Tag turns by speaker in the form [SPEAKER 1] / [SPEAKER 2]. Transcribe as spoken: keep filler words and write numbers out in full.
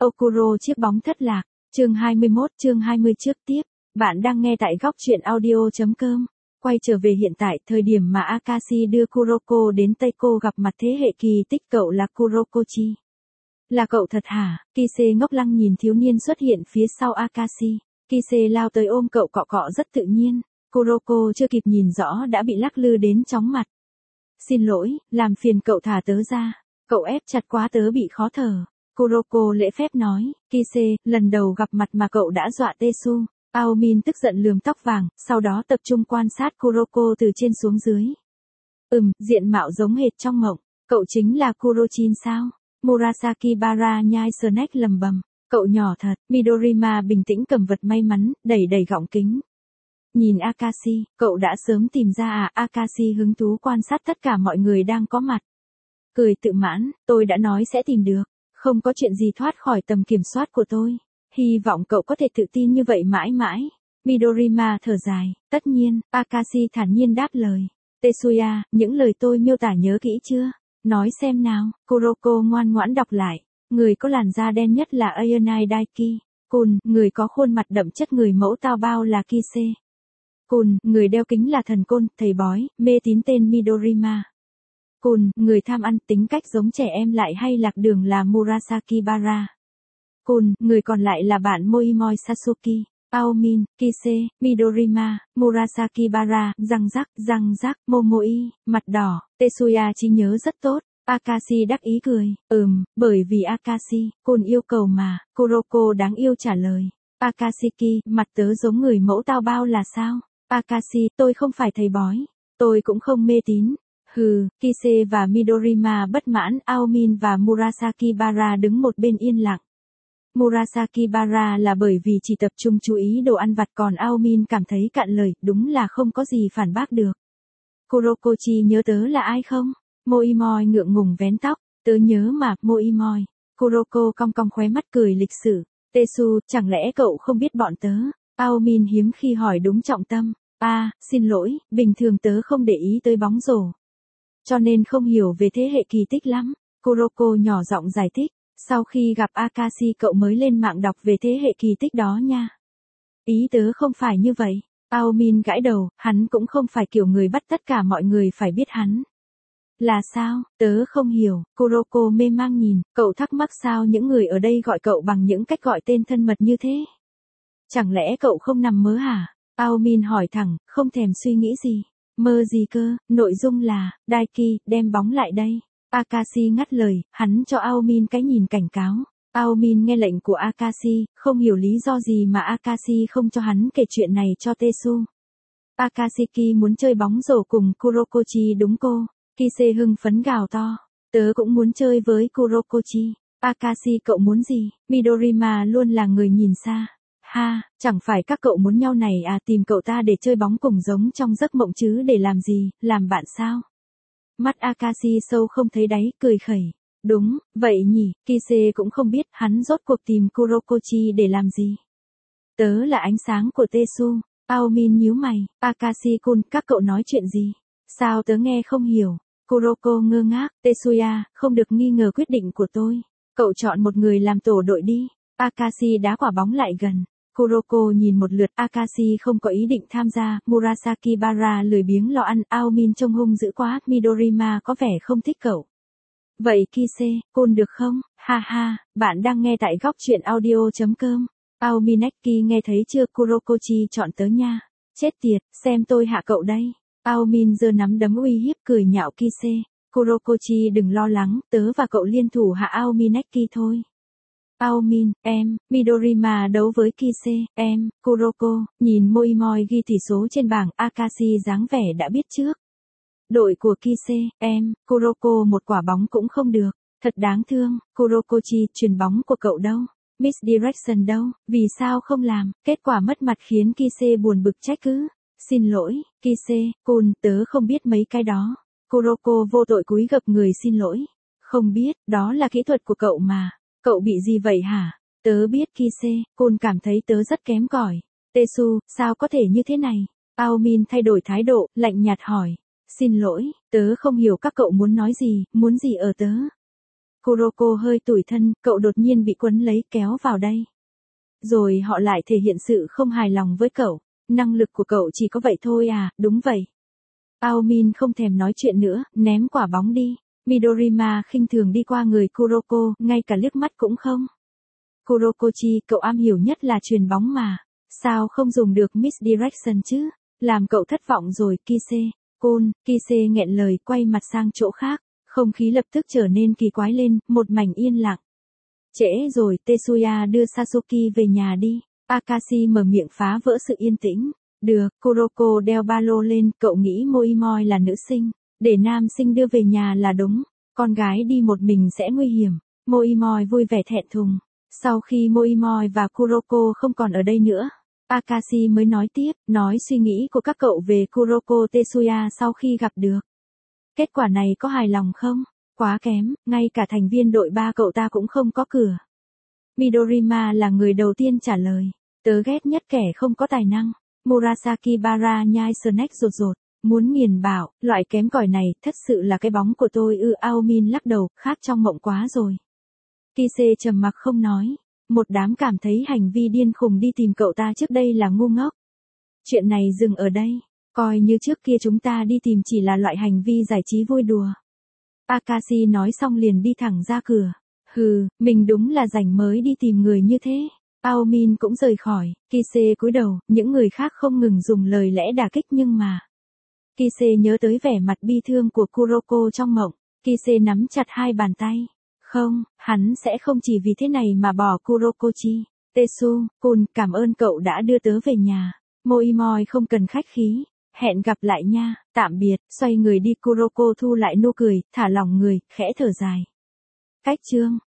[SPEAKER 1] Okuro chiếc bóng thất lạc. Chương hai mươi mốt, chương hai mươi trước tiếp. Bạn đang nghe tại góc truyện audio chấm com. Quay trở về hiện tại, thời điểm mà Akashi đưa Kuroko đến Teiko gặp mặt thế hệ kỳ tích, cậu là Kurokochi. Là cậu thật hả? Kise ngốc lăng nhìn thiếu niên xuất hiện phía sau Akashi. Kise lao tới ôm cậu cọ cọ rất tự nhiên. Kuroko chưa kịp nhìn rõ đã bị lắc lư đến chóng mặt. Xin lỗi, làm phiền cậu thả tớ ra. Cậu ép chặt quá tớ bị khó thở. Kuroko lễ phép nói. Kise, lần đầu gặp mặt mà cậu đã dọa Tetsu. Aomin tức giận lườm tóc vàng, sau đó tập trung quan sát Kuroko từ trên xuống dưới. Ừm, diện mạo giống hệt trong mộng. Cậu chính là Kurochin sao? Murasaki Bara nhai snack lầm bầm. Cậu nhỏ thật. Midorima bình tĩnh cầm vật may mắn, đẩy đẩy gọng kính. Nhìn Akashi, cậu đã sớm tìm ra à? Akashi hứng thú quan sát tất cả mọi người đang có mặt. Cười tự mãn, tôi đã nói sẽ tìm được. Không có chuyện gì thoát khỏi tầm kiểm soát của tôi. Hy vọng cậu có thể tự tin như vậy mãi mãi. Midorima thở dài. Tất nhiên, Akashi thản nhiên đáp lời. Tetsuya, những lời tôi miêu tả nhớ kỹ chưa? Nói xem nào. Kuroko ngoan ngoãn đọc lại. Người có làn da đen nhất là Ayanai Daiki. Kun, người có khuôn mặt đậm chất người mẫu tao bao là Kise. Kun, người đeo kính là thần côn, thầy bói, mê tín tên Midorima. Kun, người tham ăn, tính cách giống trẻ em lại hay lạc đường là Murasaki Bara. Kun, người còn lại là bạn Moimoi Sasuke. Aomin, Kise, Midorima, Murasaki Bara, răng rắc, răng rắc, Momoi, mặt đỏ. Tetsuya trí nhớ rất tốt. Akashi đắc ý cười. Ừm, bởi vì Akashi, Kun yêu cầu mà. Kuroko đáng yêu trả lời. Akashiki, mặt tớ giống người mẫu tao bao là sao? Akashi, tôi không phải thầy bói. Tôi cũng không mê tín. Hừ, Kise và Midorima bất mãn. Aomin và Murasaki Bara đứng một bên yên lặng. Murasaki Bara là bởi vì chỉ tập trung chú ý đồ ăn vặt, còn Aomin cảm thấy cạn lời, đúng là không có gì phản bác được. Kurokochi nhớ tớ là ai không? Moimoi ngượng ngùng vén tóc. Tớ nhớ mà, Moimoi. Kuroko cong cong khóe mắt cười lịch sự. Tetsu, chẳng lẽ cậu không biết bọn tớ? Aomin hiếm khi hỏi đúng trọng tâm. À, xin lỗi, bình thường tớ không để ý tới bóng rổ. Cho nên không hiểu về thế hệ kỳ tích lắm. Kuroko nhỏ giọng giải thích. Sau khi gặp Akashi cậu mới lên mạng đọc về thế hệ kỳ tích đó nha. Ý tớ không phải như vậy. Aomin gãi đầu, hắn cũng không phải kiểu người bắt tất cả mọi người phải biết hắn. Là sao? Tớ không hiểu. Kuroko mê mang nhìn, cậu thắc mắc sao những người ở đây gọi cậu bằng những cách gọi tên thân mật như thế? Chẳng lẽ cậu không nằm mơ hả? Aomin hỏi thẳng, không thèm suy nghĩ gì. Mơ gì cơ? Nội dung là, Daiki, đem bóng lại đây. Akashi ngắt lời, hắn cho Aomin cái nhìn cảnh cáo. Aomin nghe lệnh của Akashi, không hiểu lý do gì mà Akashi không cho hắn kể chuyện này cho Tetsu. Akashiki muốn chơi bóng rổ cùng Kurokochi đúng cô. Kise hưng phấn gào to. Tớ cũng muốn chơi với Kurokochi. Akashi cậu muốn gì? Midorima luôn là người nhìn xa. Ha, chẳng phải các cậu muốn nhau này à, tìm cậu ta để chơi bóng cùng giống trong giấc mộng chứ để làm gì, làm bạn sao? Mắt Akashi sâu không thấy đáy, cười khẩy. Đúng, vậy nhỉ, Kise cũng không biết hắn rốt cuộc tìm Kurokochi để làm gì. Tớ là ánh sáng của Tetsu. Aomin nhíu mày. Akashi-kun, các cậu nói chuyện gì? Sao tớ nghe không hiểu? Kuroko ngơ ngác. Tetsuya, không được nghi ngờ quyết định của tôi. Cậu chọn một người làm tổ đội đi. Akashi đá quả bóng lại gần. Kuroko nhìn một lượt, Akashi không có ý định tham gia. Murasaki Bara lười biếng lo ăn. Aomin trông hung dữ quá. Midorima có vẻ không thích cậu. Vậy Kise, Kun được không? Ha ha, bạn đang nghe tại góc truyện audio chấm com. Aomineki nghe thấy chưa? Kurokochi chọn tớ nha. Chết tiệt, xem tôi hạ cậu đây. Aomin giơ nắm đấm uy hiếp cười nhạo Kise. Kurokochi đừng lo lắng, tớ và cậu liên thủ hạ Aomineki thôi. Aomin, em, Midorima đấu với Kise, em, Kuroko, nhìn Moimoi ghi tỷ số trên bảng, Akashi dáng vẻ đã biết trước. Đội của Kise, em, Kuroko một quả bóng cũng không được, thật đáng thương. Kurokochi, chuyền bóng của cậu đâu? Misdirection đâu? Vì sao không làm? Kết quả mất mặt khiến Kise buồn bực trách cứ. Xin lỗi, Kise, Kun, tớ không biết mấy cái đó. Kuroko vô tội cúi gập người xin lỗi. Không biết, đó là kỹ thuật của cậu mà. Cậu bị gì vậy hả? Tớ biết Kise, Kun cảm thấy tớ rất kém cỏi. Tetsu, sao có thể như thế này? Aomin thay đổi thái độ, lạnh nhạt hỏi. Xin lỗi, tớ không hiểu các cậu muốn nói gì, muốn gì ở tớ? Kuroko hơi tủi thân, cậu đột nhiên bị quấn lấy kéo vào đây. Rồi họ lại thể hiện sự không hài lòng với cậu. Năng lực của cậu chỉ có vậy thôi à, đúng vậy. Aomin không thèm nói chuyện nữa, ném quả bóng đi. Midorima khinh thường đi qua người Kuroko, ngay cả liếc mắt cũng không. Kurokochi, cậu am hiểu nhất là chuyền bóng mà. Sao không dùng được misdirection chứ? Làm cậu thất vọng rồi, Kise. Côn, Kise nghẹn lời quay mặt sang chỗ khác. Không khí lập tức trở nên kỳ quái lên, một mảnh yên lặng. Trễ rồi, Tetsuya đưa Sasuke về nhà đi. Akashi mở miệng phá vỡ sự yên tĩnh. Được, Kuroko đeo ba lô lên, cậu nghĩ Moimoy là nữ sinh. Để nam sinh đưa về nhà là đúng. Con gái đi một mình sẽ nguy hiểm. Moimoy vui vẻ thẹn thùng. Sau khi Moimoy và Kuroko không còn ở đây nữa, Akashi mới nói tiếp, nói suy nghĩ của các cậu về Kuroko Tetsuya sau khi gặp được. Kết quả này có hài lòng không? Quá kém, ngay cả thành viên đội ba cậu ta cũng không có cửa. Midorima là người đầu tiên trả lời. Tớ ghét nhất kẻ không có tài năng. Murasaki Bara nhai snack rột rột. Muốn nghiền bảo, loại kém cỏi này, thật sự là cái bóng của tôi ư. Aomin lắc đầu, khác trong mộng quá rồi. Kise trầm mặc không nói. Một đám cảm thấy hành vi điên khùng đi tìm cậu ta trước đây là ngu ngốc. Chuyện này dừng ở đây. Coi như trước kia chúng ta đi tìm chỉ là loại hành vi giải trí vui đùa. Akashi nói xong liền đi thẳng ra cửa. Hừ, mình đúng là rảnh mới đi tìm người như thế. Aomin cũng rời khỏi. Kise cúi đầu, những người khác không ngừng dùng lời lẽ đả kích nhưng mà. Kise nhớ tới vẻ mặt bi thương của Kuroko trong mộng. Kise nắm chặt hai bàn tay. Không, hắn sẽ không chỉ vì thế này mà bỏ Kurokochi. Tetsu, Kun, cảm ơn cậu đã đưa tớ về nhà. Moimoy không cần khách khí. Hẹn gặp lại nha, tạm biệt, xoay người đi. Kuroko thu lại nụ cười, thả lỏng người, khẽ thở dài. Cách chương.